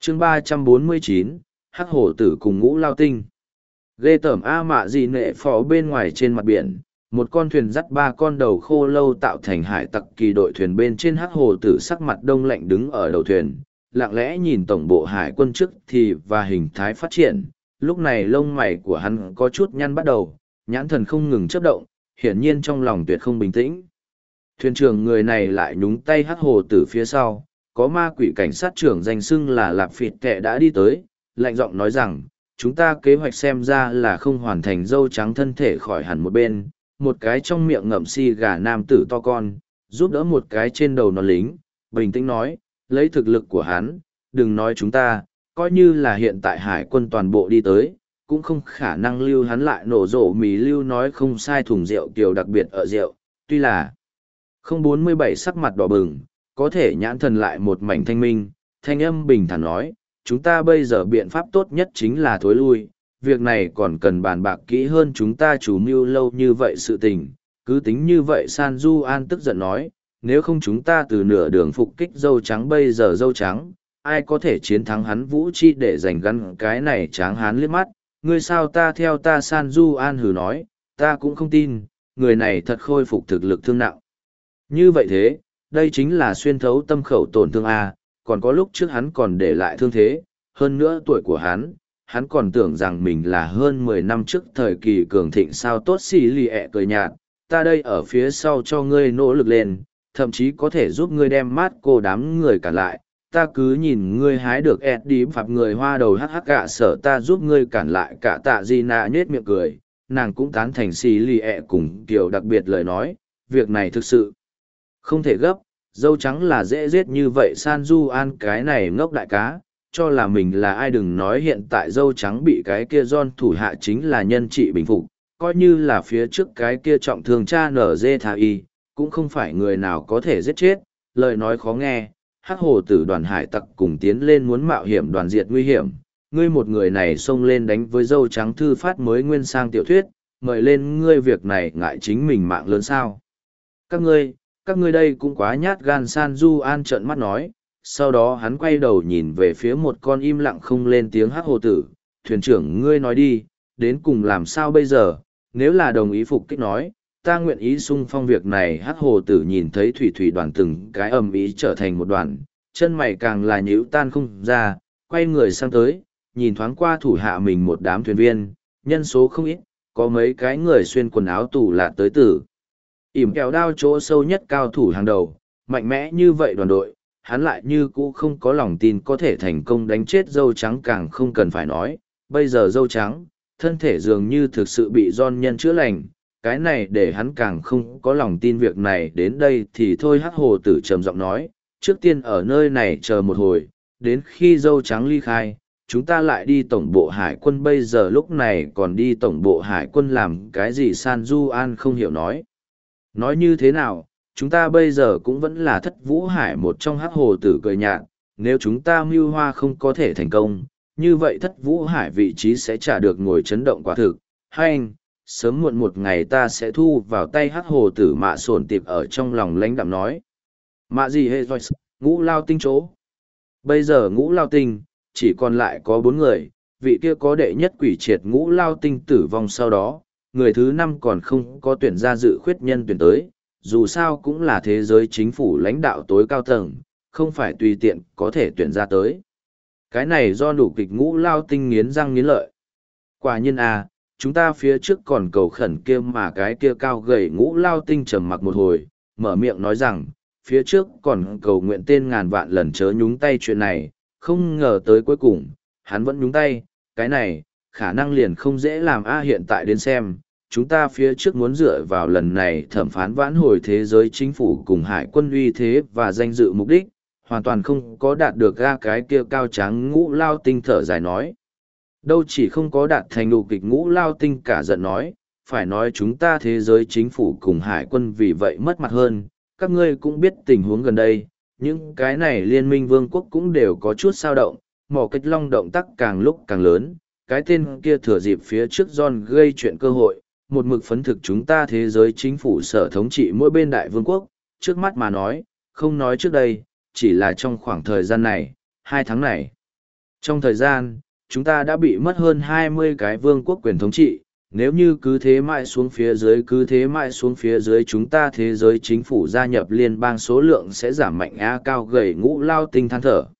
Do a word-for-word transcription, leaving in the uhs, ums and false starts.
chương ba trăm bốn mươi chín, hắc hổ tử cùng ngũ lao tinh. Ghê tởm A mạ gì nệ phó bên ngoài trên mặt biển, một con thuyền dắt ba con đầu khô lâu tạo thành hải tặc kỳ đội thuyền bên trên hắc hồ tử sắc mặt đông lạnh đứng ở đầu thuyền, lặng lẽ nhìn tổng bộ hải quân trước thì và hình thái phát triển. Lúc này lông mày của hắn có chút nhăn bắt đầu, nhãn thần không ngừng chớp động, hiển nhiên trong lòng tuyệt không bình tĩnh. Thuyền trưởng người này lại nhúng tay hắc hồ tử phía sau, có ma quỷ cảnh sát trưởng danh xưng là Lạp Phịt Kệ đã đi tới, lạnh giọng nói rằng, chúng ta kế hoạch xem ra là không hoàn thành, dâu trắng thân thể khỏi hẳn một bên, một cái trong miệng ngậm si gà nam tử to con, giúp đỡ một cái trên đầu nó lính, bình tĩnh nói, lấy thực lực của hắn, đừng nói chúng ta, coi như là hiện tại hải quân toàn bộ đi tới, cũng không khả năng lưu hắn lại. Nổ rổ mì lưu nói không sai, thùng rượu kiểu đặc biệt ở rượu, tuy là không bốn mươi bảy sắc mặt đỏ bừng, có thể nhãn thần lại một mảnh thanh minh, thanh âm bình thản nói, chúng ta bây giờ biện pháp tốt nhất chính là thối lui, việc này còn cần bàn bạc kỹ hơn, chúng ta chủ mưu lâu như vậy sự tình, cứ tính như vậy. San Du An tức giận nói, nếu không chúng ta từ nửa đường phục kích dâu trắng, bây giờ dâu trắng, ai có thể chiến thắng hắn? Vũ Chi để giành gắn cái này tráng hán liếc mắt, ngươi sao ta theo ta? San Du An hừ nói, ta cũng không tin, người này thật khôi phục thực lực thương nặng. Như vậy thế, đây chính là xuyên thấu tâm khẩu tổn thương A, còn có lúc trước hắn còn để lại thương thế, hơn nữa tuổi của hắn, hắn còn tưởng rằng mình là hơn mười năm trước thời kỳ cường thịnh sao. Tốt xì lì ẹ cười nhạt, ta đây ở phía sau cho ngươi nỗ lực lên, thậm chí có thể giúp ngươi đem mát cô đám người cản lại, ta cứ nhìn ngươi hái được ẹt đi phạt người hoa đầu hắc hắc cả sở ta giúp ngươi cản lại. Cả tạ di nạ nhết miệng cười, nàng cũng tán thành xì lì ẹ cùng kiểu đặc biệt lời nói, việc này thực sự không thể gấp, dâu trắng là dễ giết như vậy. San Du An cái này ngốc đại cá, cho là mình là ai? Đừng nói hiện tại dâu trắng bị cái kia John thủ hạ chính là nhân trị bình phục, coi như là phía trước cái kia trọng thương cha nở dê thà y, cũng không phải người nào có thể giết chết. Lời nói khó nghe, hắc hồ tử đoàn hải tặc cùng tiến lên muốn mạo hiểm đoàn diệt nguy hiểm, ngươi một người này xông lên đánh với dâu trắng thư phát mới nguyên sang tiểu thuyết, mời lên ngươi, việc này ngại chính mình mạng lớn sao? Các ngươi, các ngươi đây cũng quá nhát gan. San Du An trợn mắt nói, sau đó hắn quay đầu nhìn về phía một con im lặng không lên tiếng hắc hồ tử, thuyền trưởng ngươi nói đi, đến cùng làm sao bây giờ? Nếu là đồng ý phục kích nói, ta nguyện ý sung phong việc này. Hắc hồ tử nhìn thấy thủy thủy đoàn từng cái ầm ĩ trở thành một đoàn, chân mày càng là nhíu tan không ra, quay người sang tới, nhìn thoáng qua thủ hạ mình một đám thuyền viên, nhân số không ít, có mấy cái người xuyên quần áo tù lạt tới tử ỉm kẹo đao chỗ sâu nhất cao thủ hàng đầu, mạnh mẽ như vậy đoàn đội, hắn lại như cũ không có lòng tin có thể thành công đánh chết dâu trắng. Càng không cần phải nói, bây giờ dâu trắng, thân thể dường như thực sự bị John nhân chữa lành, cái này để hắn càng không có lòng tin. Việc này đến đây thì thôi. Hắc hồ tử trầm giọng nói, trước tiên ở nơi này chờ một hồi, đến khi dâu trắng ly khai, chúng ta lại đi tổng bộ hải quân. Bây giờ lúc này còn đi tổng bộ hải quân làm cái gì? San Du An không hiểu nói. Nói như thế nào, chúng ta bây giờ cũng vẫn là Thất Vũ Hải một trong. hắc hồ tử cười nhạt, nếu chúng ta mưu hoa không có thể thành công, như vậy Thất Vũ Hải vị trí sẽ trả được ngồi chấn động quả thực. Hay anh, sớm muộn một ngày ta sẽ thu vào tay. Hắc hồ tử mạ sồn tiệp ở trong lòng lãnh đạm nói. Mạ gì hê rồi, ngũ lao tinh chỗ. Bây giờ ngũ lao tinh, chỉ còn lại có bốn người, vị kia có đệ nhất quỷ triệt ngũ lao tinh tử vong sau đó. Người thứ năm còn không có tuyển ra dự khuyết nhân tuyển tới, dù sao cũng là thế giới chính phủ lãnh đạo tối cao tầng, không phải tùy tiện có thể tuyển ra tới. Cái này do đủ kịch ngũ lao tinh nghiến răng nghiến lợi. Quả nhiên à, chúng ta phía trước còn cầu khẩn kia mà cái kia cao gầy ngũ lao tinh trầm mặc một hồi, mở miệng nói rằng, phía trước còn cầu nguyện tên ngàn vạn lần chớ nhúng tay chuyện này, không ngờ tới cuối cùng, hắn vẫn nhúng tay, cái này, khả năng liền không dễ làm a. Hiện tại đến xem, chúng ta phía trước muốn dựa vào lần này thẩm phán vãn hồi thế giới chính phủ cùng hải quân uy thế và danh dự mục đích, hoàn toàn không có đạt được ga. Cái kia cao tráng ngũ lao tinh thở dài nói. Đâu chỉ không có đạt thành đủ kịch ngũ lao tinh cả giận nói, phải nói chúng ta thế giới chính phủ cùng hải quân vì vậy mất mặt hơn. Các ngươi cũng biết tình huống gần đây, những cái này liên minh vương quốc cũng đều có chút sao động, mỏ kịch long động tác càng lúc càng lớn. Cái tên kia thừa dịp phía trước John gây chuyện cơ hội, một mực phấn thực chúng ta thế giới chính phủ sở thống trị mỗi bên đại vương quốc. Trước mắt mà nói, không nói trước đây, chỉ là trong khoảng thời gian này, hai tháng này. Trong thời gian, chúng ta đã bị mất hơn hai mươi cái vương quốc quyền thống trị, nếu như cứ thế mãi xuống phía dưới cứ thế mãi xuống phía dưới chúng ta thế giới chính phủ gia nhập liên bang số lượng sẽ giảm mạnh á cao gầy ngũ lao tinh than thở.